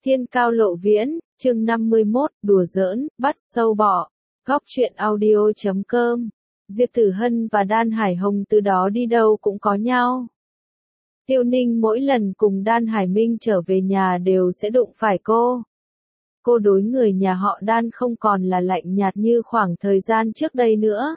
Thiên cao lộ viễn, chương 51, đùa giỡn, bắt sâu bọ. Góc truyện audio.com. Diệp Tử Hân và Đan Hải Hồng từ đó đi đâu cũng có nhau. Tiêu Ninh mỗi lần cùng Đan Hải Minh trở về nhà đều sẽ đụng phải cô. Cô đối người nhà họ Đan không còn là lạnh nhạt như khoảng thời gian trước đây nữa.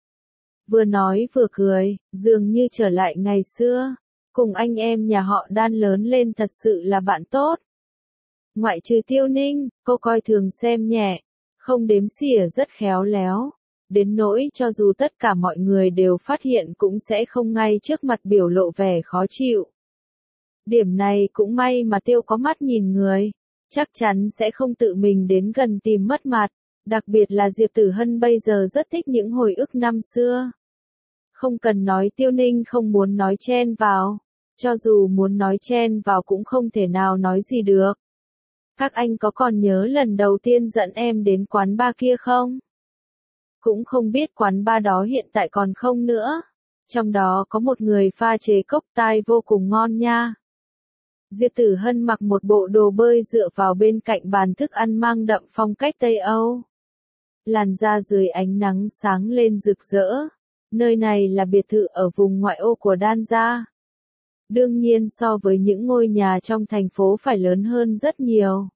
Vừa nói vừa cười, dường như trở lại ngày xưa. Cùng anh em nhà họ Đan lớn lên thật sự là bạn tốt. Ngoại trừ Tiêu Ninh, cô coi thường xem nhẹ, không đếm xỉa rất khéo léo. Đến nỗi cho dù tất cả mọi người đều phát hiện cũng sẽ không ngay trước mặt biểu lộ vẻ khó chịu. Điểm này cũng may mà Tiêu có mắt nhìn người, chắc chắn sẽ không tự mình đến gần tìm mất mặt. Đặc biệt là Diệp Tử Hân bây giờ rất thích những hồi ức năm xưa. Không cần nói Tiêu Ninh không muốn nói chen vào. Cho dù muốn nói chen vào cũng không thể nào nói gì được. Các anh có còn nhớ lần đầu tiên dẫn em đến quán bar kia không? Cũng không biết quán bar đó hiện tại còn không nữa. Trong đó có một người pha chế cốc tai vô cùng ngon nha. Diệp Tử Hân mặc một bộ đồ bơi dựa vào bên cạnh bàn thức ăn mang đậm phong cách Tây Âu. Làn da dưới ánh nắng sáng lên rực rỡ. Nơi này là biệt thự ở vùng ngoại ô của Đan gia. Đương nhiên so với những ngôi nhà trong thành phố phải lớn hơn rất nhiều.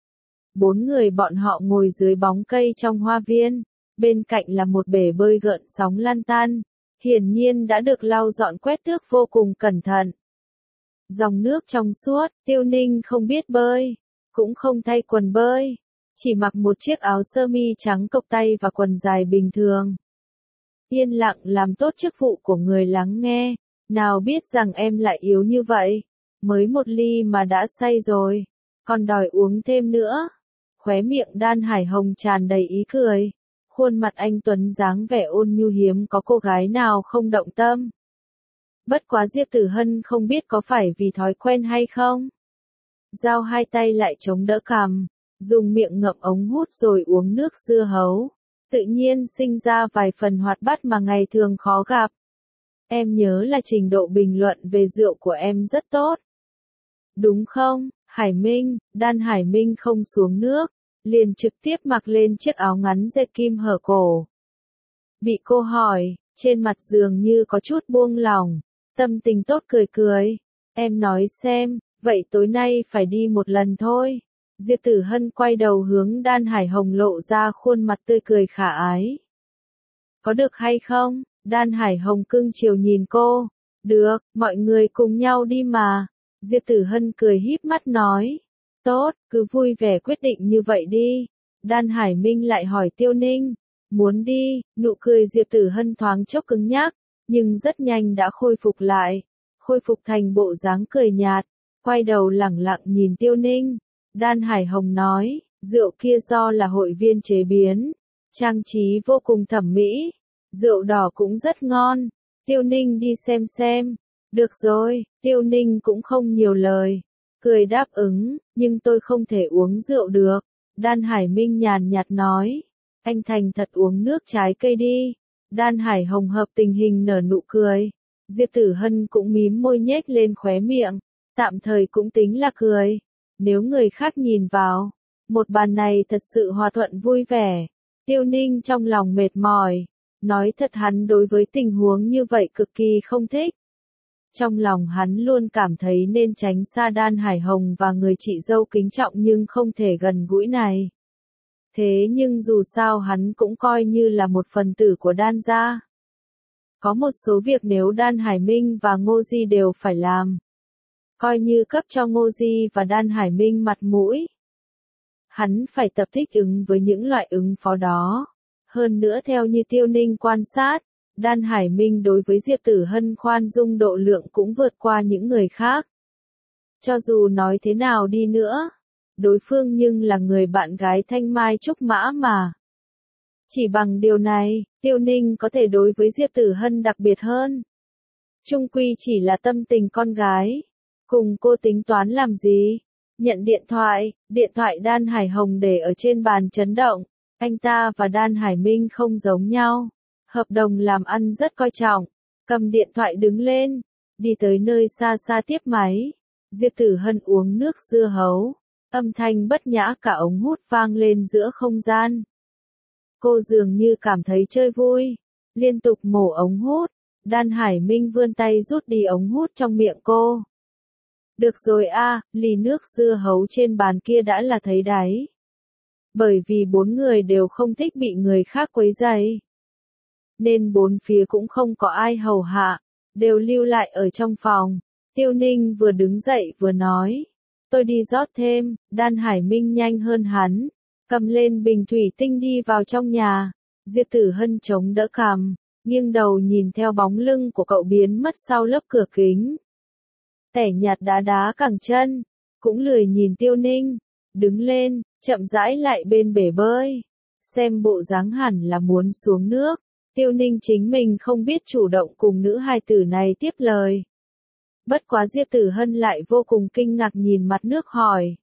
4 người bọn họ ngồi dưới bóng cây trong hoa viên, bên cạnh là một bể bơi gợn sóng lăn tăn, hiển nhiên đã được lau dọn quét tước vô cùng cẩn thận. Dòng nước trong suốt, Tiêu Ninh không biết bơi, cũng không thay quần bơi, chỉ mặc một chiếc áo sơ mi trắng cộc tay và quần dài bình thường. Yên lặng làm tốt chức vụ của người lắng nghe. Nào biết rằng em lại yếu như vậy, mới một ly mà đã say rồi, còn đòi uống thêm nữa. Khóe miệng Đan Hải Hồng tràn đầy ý cười, khuôn mặt anh tuấn dáng vẻ ôn nhu hiếm có cô gái nào không động tâm. Bất quá Diệp Tử Hân không biết có phải vì thói quen hay không. Giao hai tay lại chống đỡ cằm, dùng miệng ngậm ống hút rồi uống nước dưa hấu, tự nhiên sinh ra vài phần hoạt bát mà ngày thường khó gặp. Em nhớ là trình độ bình luận về rượu của em rất tốt. Đúng không, Hải Minh? Đan Hải Minh không xuống nước, liền trực tiếp mặc lên chiếc áo ngắn dệt kim hở cổ. Bị cô hỏi, trên mặt dường như có chút buông lỏng, tâm tình tốt cười cười. Em nói xem, vậy tối nay phải đi một lần thôi. Diệp Tử Hân quay đầu hướng Đan Hải Hồng lộ ra khuôn mặt tươi cười khả ái. Có được hay không? Đan Hải Hồng cưng chiều nhìn cô. Được, mọi người cùng nhau đi mà. Diệp Tử Hân cười híp mắt nói. Tốt, cứ vui vẻ quyết định như vậy đi. Đan Hải Minh lại hỏi Tiêu Ninh. Muốn đi, nụ cười Diệp Tử Hân thoáng chốc cứng nhắc, nhưng rất nhanh đã khôi phục lại. Khôi phục thành bộ dáng cười nhạt, quay đầu lẳng lặng nhìn Tiêu Ninh. Đan Hải Hồng nói, rượu kia do là hội viên chế biến, trang trí vô cùng thẩm mỹ. Rượu đỏ cũng rất ngon. Tiêu Ninh đi xem. Được rồi, Tiêu Ninh cũng không nhiều lời. Cười đáp ứng, nhưng tôi không thể uống rượu được. Đan Hải Minh nhàn nhạt nói. Anh thành thật uống nước trái cây đi. Đan Hải Hồng hợp tình hình nở nụ cười. Diệp Tử Hân cũng mím môi nhếch lên khóe miệng. Tạm thời cũng tính là cười. Nếu người khác nhìn vào, một bàn này thật sự hòa thuận vui vẻ. Tiêu Ninh trong lòng mệt mỏi. Nói thật hắn đối với tình huống như vậy cực kỳ không thích. Trong lòng hắn luôn cảm thấy nên tránh xa Đan Hải Hồng và người chị dâu kính trọng nhưng không thể gần gũi này. Thế nhưng dù sao hắn cũng coi như là một phần tử của Đan gia. Có một số việc nếu Đan Hải Minh và Ngô Di đều phải làm. Coi như cấp cho Ngô Di và Đan Hải Minh mặt mũi. Hắn phải tập thích ứng với những loại ứng phó đó. Hơn nữa theo như Tiêu Ninh quan sát, Đan Hải Minh đối với Diệp Tử Hân khoan dung độ lượng cũng vượt qua những người khác. Cho dù nói thế nào đi nữa, đối phương nhưng là người bạn gái thanh mai trúc mã mà. Chỉ bằng điều này, Tiêu Ninh có thể đối với Diệp Tử Hân đặc biệt hơn. Chung quy chỉ là tâm tình con gái. Cùng cô tính toán làm gì? Nhận điện thoại Đan Hải Hồng để ở trên bàn chấn động. Anh ta và Đan Hải Minh không giống nhau. Hợp đồng làm ăn rất coi trọng. Cầm điện thoại đứng lên. Đi tới nơi xa xa tiếp máy. Diệp Tử Hân uống nước dưa hấu. Âm thanh bất nhã cả ống hút vang lên giữa không gian. Cô dường như cảm thấy chơi vui, liên tục mổ ống hút. Đan Hải Minh vươn tay rút đi ống hút trong miệng cô. Được rồi a, ly nước dưa hấu trên bàn kia đã là thấy đáy. Bởi vì bốn người đều không thích bị người khác quấy rầy, nên bốn phía cũng không có ai hầu hạ, đều lưu lại ở trong phòng. Tiêu Ninh vừa đứng dậy vừa nói, tôi đi rót thêm. Đan Hải Minh nhanh hơn hắn, cầm lên bình thủy tinh đi vào trong nhà. Diệp Tử Hân chống đỡ cằm, nghiêng đầu nhìn theo bóng lưng của cậu biến mất sau lớp cửa kính. Tẻ nhạt đá đá cẳng chân, cũng lười nhìn Tiêu Ninh, đứng lên, chậm rãi lại bên bể bơi. Xem bộ dáng hẳn là muốn xuống nước. Tiêu Ninh chính mình không biết chủ động cùng nữ hài tử này tiếp lời. Bất quá Diệp Tử Hân lại vô cùng kinh ngạc nhìn mặt nước hỏi.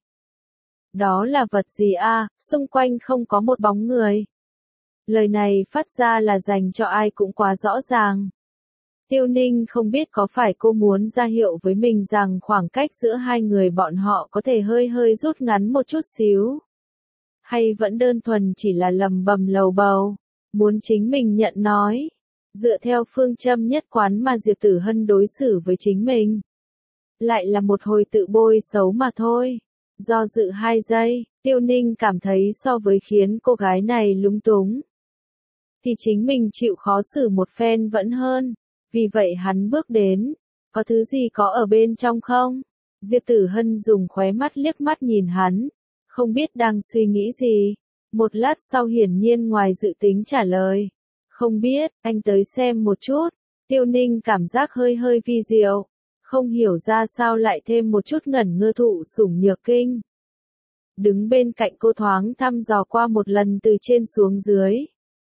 Đó là vật gì a? Xung quanh không có một bóng người. Lời này phát ra là dành cho ai cũng quá rõ ràng. Tiêu Ninh không biết có phải cô muốn ra hiệu với mình rằng khoảng cách giữa hai người bọn họ có thể hơi hơi rút ngắn một chút xíu. Hay vẫn đơn thuần chỉ là lầm bầm lầu bầu, muốn chính mình nhận nói. Dựa theo phương châm nhất quán mà Diệp Tử Hân đối xử với chính mình. Lại là một hồi tự bôi xấu mà thôi. Do dự 2 giây, Tiêu Ninh cảm thấy so với khiến cô gái này lúng túng, thì chính mình chịu khó xử một phen vẫn hơn. Vì vậy hắn bước đến. Có thứ gì có ở bên trong không? Diệp Tử Hân dùng khóe mắt liếc mắt nhìn hắn. Không biết đang suy nghĩ gì. Một lát sau hiển nhiên ngoài dự tính trả lời. Không biết, anh tới xem một chút. Tiêu Ninh cảm giác hơi hơi vi diệu. Không hiểu ra sao lại thêm một chút ngẩn ngơ thụ sủng nhược kinh. Đứng bên cạnh cô thoáng thăm dò qua một lần từ trên xuống dưới.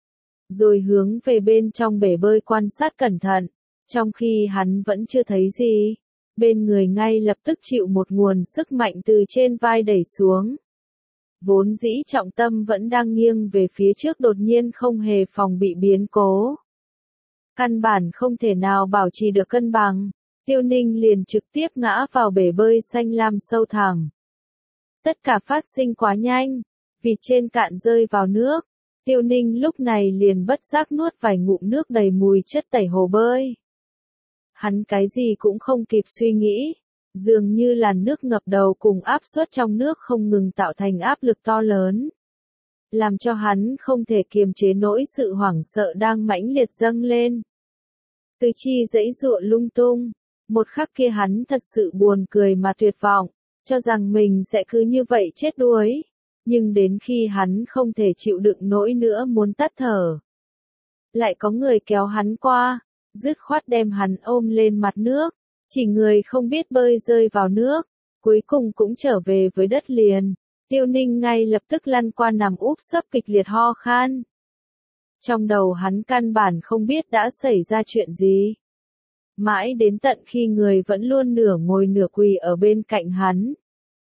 Rồi hướng về bên trong bể bơi quan sát cẩn thận. Trong khi hắn vẫn chưa thấy gì, bên người ngay lập tức chịu một nguồn sức mạnh từ trên vai đẩy xuống. Vốn dĩ trọng tâm vẫn đang nghiêng về phía trước đột nhiên không hề phòng bị biến cố. Căn bản không thể nào bảo trì được cân bằng, Tiêu Ninh liền trực tiếp ngã vào bể bơi xanh lam sâu thẳm. Tất cả phát sinh quá nhanh, vịt trên cạn rơi vào nước. Tiêu Ninh lúc này liền bất giác nuốt vài ngụm nước đầy mùi chất tẩy hồ bơi. Hắn cái gì cũng không kịp suy nghĩ, dường như làn nước ngập đầu cùng áp suất trong nước không ngừng tạo thành áp lực to lớn, làm cho hắn không thể kiềm chế nỗi sự hoảng sợ đang mãnh liệt dâng lên. Tứ chi giãy giụa lung tung, một khắc kia hắn thật sự buồn cười mà tuyệt vọng, cho rằng mình sẽ cứ như vậy chết đuối, nhưng đến khi hắn không thể chịu đựng nổi nữa muốn tắt thở, lại có người kéo hắn qua, dứt khoát đem hắn ôm lên mặt nước, chỉ người không biết bơi rơi vào nước, cuối cùng cũng trở về với đất liền. Tiêu Ninh ngay lập tức lăn qua nằm úp sấp kịch liệt ho khan. Trong đầu hắn căn bản không biết đã xảy ra chuyện gì. Mãi đến tận khi người vẫn luôn nửa ngồi nửa quỳ ở bên cạnh hắn,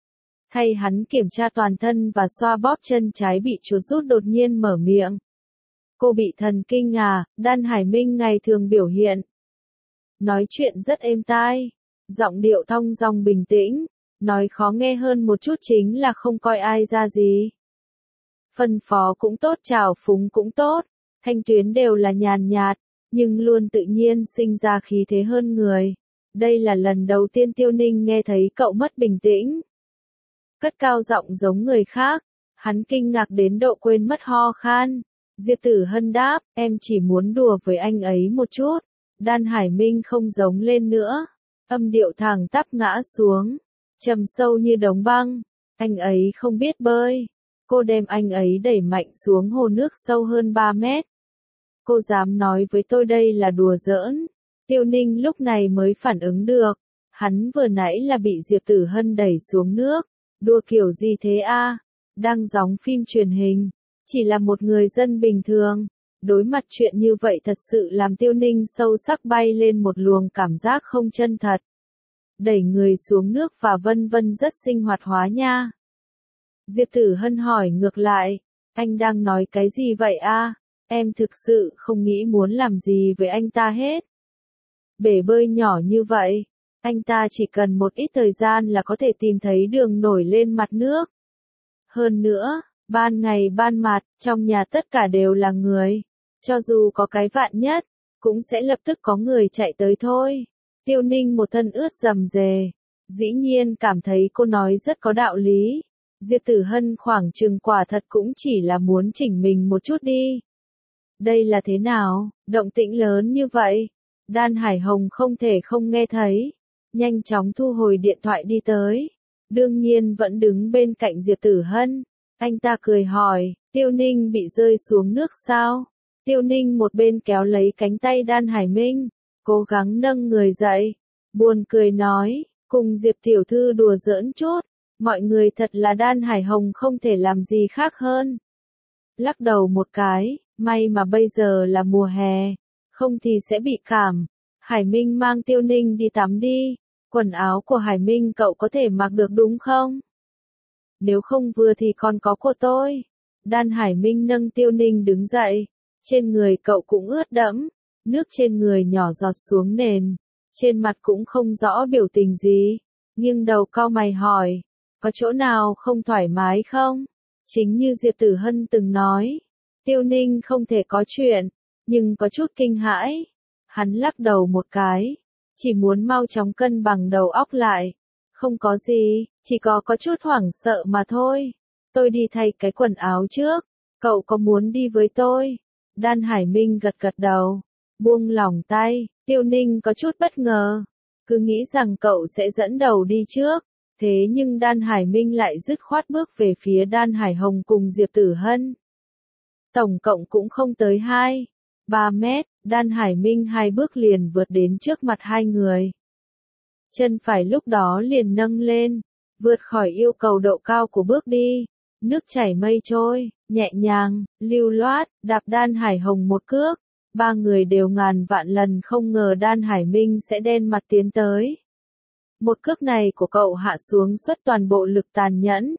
thay hắn kiểm tra toàn thân và xoa bóp chân trái bị chuột rút đột nhiên mở miệng. Cô bị thần kinh à? Đan Hải Minh ngày thường biểu hiện. Nói chuyện rất êm tai, giọng điệu thong dong bình tĩnh, nói khó nghe hơn một chút chính là không coi ai ra gì. Phân phó cũng tốt, trào phúng cũng tốt, thanh tuyến đều là nhàn nhạt, nhưng luôn tự nhiên sinh ra khí thế hơn người. Đây là lần đầu tiên Tiêu Ninh nghe thấy cậu mất bình tĩnh. Cất cao giọng giống người khác, hắn kinh ngạc đến độ quên mất ho khan. Diệp Tử Hân đáp, em chỉ muốn đùa với anh ấy một chút. Đan Hải Minh không giống lên nữa, âm điệu thẳng tắp ngã xuống, trầm sâu như đống băng. Anh ấy không biết bơi. Cô đem anh ấy đẩy mạnh xuống hồ nước sâu hơn 3 mét. Cô dám nói với tôi đây là đùa giỡn. Tiêu Ninh lúc này mới phản ứng được. Hắn vừa nãy là bị Diệp Tử Hân đẩy xuống nước. Đùa kiểu gì thế a? Đang đóng phim truyền hình. Chỉ là một người dân bình thường. Đối mặt chuyện như vậy thật sự làm Tiêu Ninh sâu sắc bay lên một luồng cảm giác không chân thật. Đẩy người xuống nước và vân vân rất sinh hoạt hóa nha. Diệp Tử Hân hỏi ngược lại, anh đang nói cái gì vậy a? Em thực sự không nghĩ muốn làm gì với anh ta hết. Bể bơi nhỏ như vậy, anh ta chỉ cần một ít thời gian là có thể tìm thấy đường nổi lên mặt nước. Hơn nữa, ban ngày ban mặt, trong nhà tất cả đều là người. Cho dù có cái vạn nhất, cũng sẽ lập tức có người chạy tới thôi. Tiêu Ninh một thân ướt rầm rề. Dĩ nhiên cảm thấy cô nói rất có đạo lý. Diệp Tử Hân khoảng chừng quả thật cũng chỉ là muốn chỉnh mình một chút đi. Đây là thế nào, động tĩnh lớn như vậy? Đan Hải Hồng không thể không nghe thấy. Nhanh chóng thu hồi điện thoại đi tới. Đương nhiên vẫn đứng bên cạnh Diệp Tử Hân. Anh ta cười hỏi, Tiêu Ninh bị rơi xuống nước sao? Tiêu Ninh một bên kéo lấy cánh tay Đan Hải Minh, cố gắng nâng người dậy. Buồn cười nói, cùng Diệp Tiểu Thư đùa giỡn chút. Mọi người thật là Đan Hải Hồng không thể làm gì khác hơn. Lắc đầu một cái, may mà bây giờ là mùa hè, không thì sẽ bị cảm. Hải Minh mang Tiêu Ninh đi tắm đi, quần áo của Hải Minh cậu có thể mặc được đúng không? Nếu không vừa thì còn có cô tôi. Đan Hải Minh nâng Tiêu Ninh đứng dậy, trên người cậu cũng ướt đẫm, nước trên người nhỏ giọt xuống nền, trên mặt cũng không rõ biểu tình gì, nghiêng đầu cau mày hỏi, có chỗ nào không thoải mái không? Chính như Diệp Tử Hân từng nói, Tiêu Ninh không thể có chuyện, nhưng có chút kinh hãi. Hắn lắc đầu một cái, chỉ muốn mau chóng cân bằng đầu óc lại. Không có gì, chỉ có chút hoảng sợ mà thôi. Tôi đi thay cái quần áo trước, cậu có muốn đi với tôi? Đan Hải Minh gật gật đầu, buông lỏng tay. Tiêu Ninh có chút bất ngờ, cứ nghĩ rằng cậu sẽ dẫn đầu đi trước. Thế nhưng Đan Hải Minh lại dứt khoát bước về phía Đan Hải Hồng cùng Diệp Tử Hân. Tổng cộng cũng không tới 2-3 mét, Đan Hải Minh 2 bước liền vượt đến trước mặt hai người. Chân phải lúc đó liền nâng lên, vượt khỏi yêu cầu độ cao của bước đi. Nước chảy mây trôi, nhẹ nhàng, lưu loát, đạp Đan Hải Hồng một cước. Ba người đều ngàn vạn lần không ngờ Đan Hải Minh sẽ đen mặt tiến tới. Một cước này của cậu hạ xuống xuất toàn bộ lực tàn nhẫn.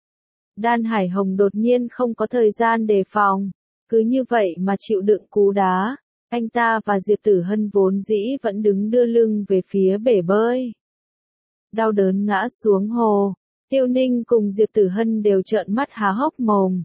Đan Hải Hồng đột nhiên không có thời gian đề phòng, cứ như vậy mà chịu đựng cú đá. Anh ta và Diệp Tử Hân vốn dĩ vẫn đứng đưa lưng về phía bể bơi. Đau đớn ngã xuống hồ, Tiêu Ninh cùng Diệp Tử Hân đều trợn mắt há hốc mồm.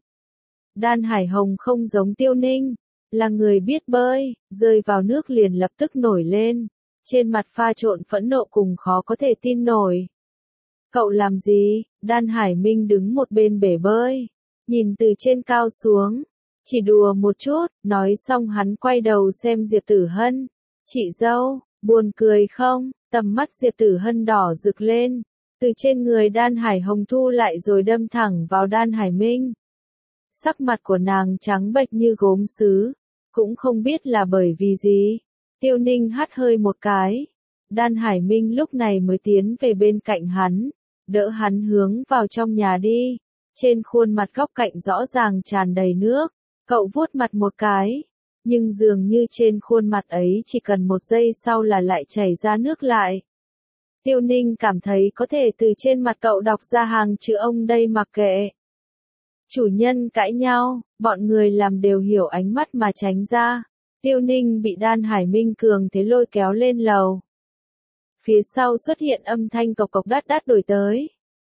Đan Hải Hồng không giống Tiêu Ninh, là người biết bơi, rơi vào nước liền lập tức nổi lên. Trên mặt pha trộn phẫn nộ cùng khó có thể tin nổi. Cậu làm gì? Đan Hải Minh đứng một bên bể bơi, nhìn từ trên cao xuống. Chỉ đùa một chút, nói xong hắn quay đầu xem Diệp Tử Hân. Chị dâu, buồn cười không? Tầm mắt Diệp Tử Hân đỏ rực lên, từ trên người Đan Hải Hồng thu lại rồi đâm thẳng vào Đan Hải Minh. Sắc mặt của nàng trắng bệch như gốm sứ, cũng không biết là bởi vì gì. Tiêu Ninh hắt hơi một cái. Đan Hải Minh lúc này mới tiến về bên cạnh hắn, đỡ hắn hướng vào trong nhà đi. Trên khuôn mặt góc cạnh rõ ràng tràn đầy nước, cậu vuốt mặt một cái, nhưng dường như trên khuôn mặt ấy chỉ cần một giây sau là lại chảy ra nước lại. Tiêu Ninh cảm thấy có thể từ trên mặt cậu đọc ra hàng chữ ông đây mặc kệ. Chủ nhân cãi nhau, bọn người làm đều hiểu ánh mắt mà tránh ra. Tiêu Ninh bị Đan Hải Minh cường thế lôi kéo lên lầu. Phía sau xuất hiện âm thanh cộc cộc đát đát đổi tới.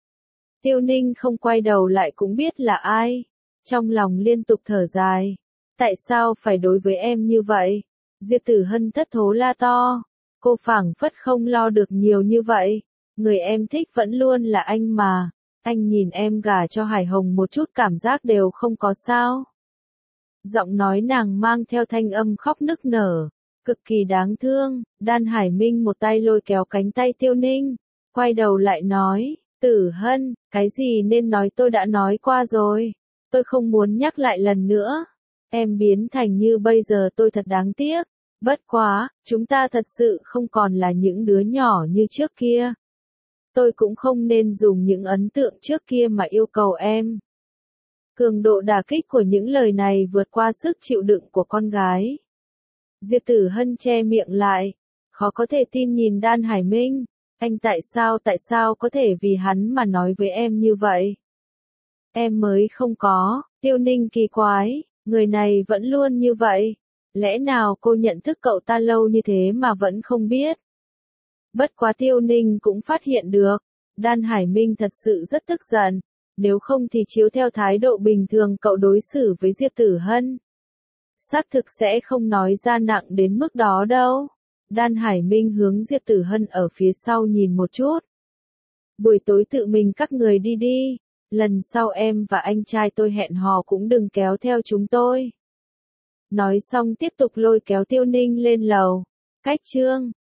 Tiêu Ninh không quay đầu lại cũng biết là ai. Trong lòng liên tục thở dài. Tại sao phải đối với em như vậy? Diệp Tử Hân thất thố la to. Cô phảng phất không lo được nhiều như vậy. Người em thích vẫn luôn là anh mà. Anh nhìn em gả cho Hải Hồng một chút cảm giác đều không có sao. Giọng nói nàng mang theo thanh âm khóc nức nở, cực kỳ đáng thương. Đan Hải Minh một tay lôi kéo cánh tay Tiêu Ninh, quay đầu lại nói, Tử Hân, cái gì nên nói tôi đã nói qua rồi, tôi không muốn nhắc lại lần nữa. Em biến thành như bây giờ tôi thật đáng tiếc, bất quá, chúng ta thật sự không còn là những đứa nhỏ như trước kia. Tôi cũng không nên dùng những ấn tượng trước kia mà yêu cầu em. Cường độ đả kích của những lời này vượt qua sức chịu đựng của con gái. Diệp Tử Hân che miệng lại, khó có thể tin nhìn Đan Hải Minh. Anh tại sao có thể vì hắn mà nói với em như vậy? Em mới không có. Tiêu Ninh kỳ quái, người này vẫn luôn như vậy. Lẽ nào cô nhận thức cậu ta lâu như thế mà vẫn không biết? Bất quá Tiêu Ninh cũng phát hiện được, Đan Hải Minh thật sự rất tức giận. Nếu không thì chiếu theo thái độ bình thường cậu đối xử với Diệp Tử Hân. Xác thực sẽ không nói ra nặng đến mức đó đâu. Đan Hải Minh hướng Diệp Tử Hân ở phía sau nhìn một chút. Buổi tối tự mình các người đi đi. Lần sau em và anh trai tôi hẹn hò cũng đừng kéo theo chúng tôi. Nói xong tiếp tục lôi kéo Tiêu Ninh lên lầu. Cách chương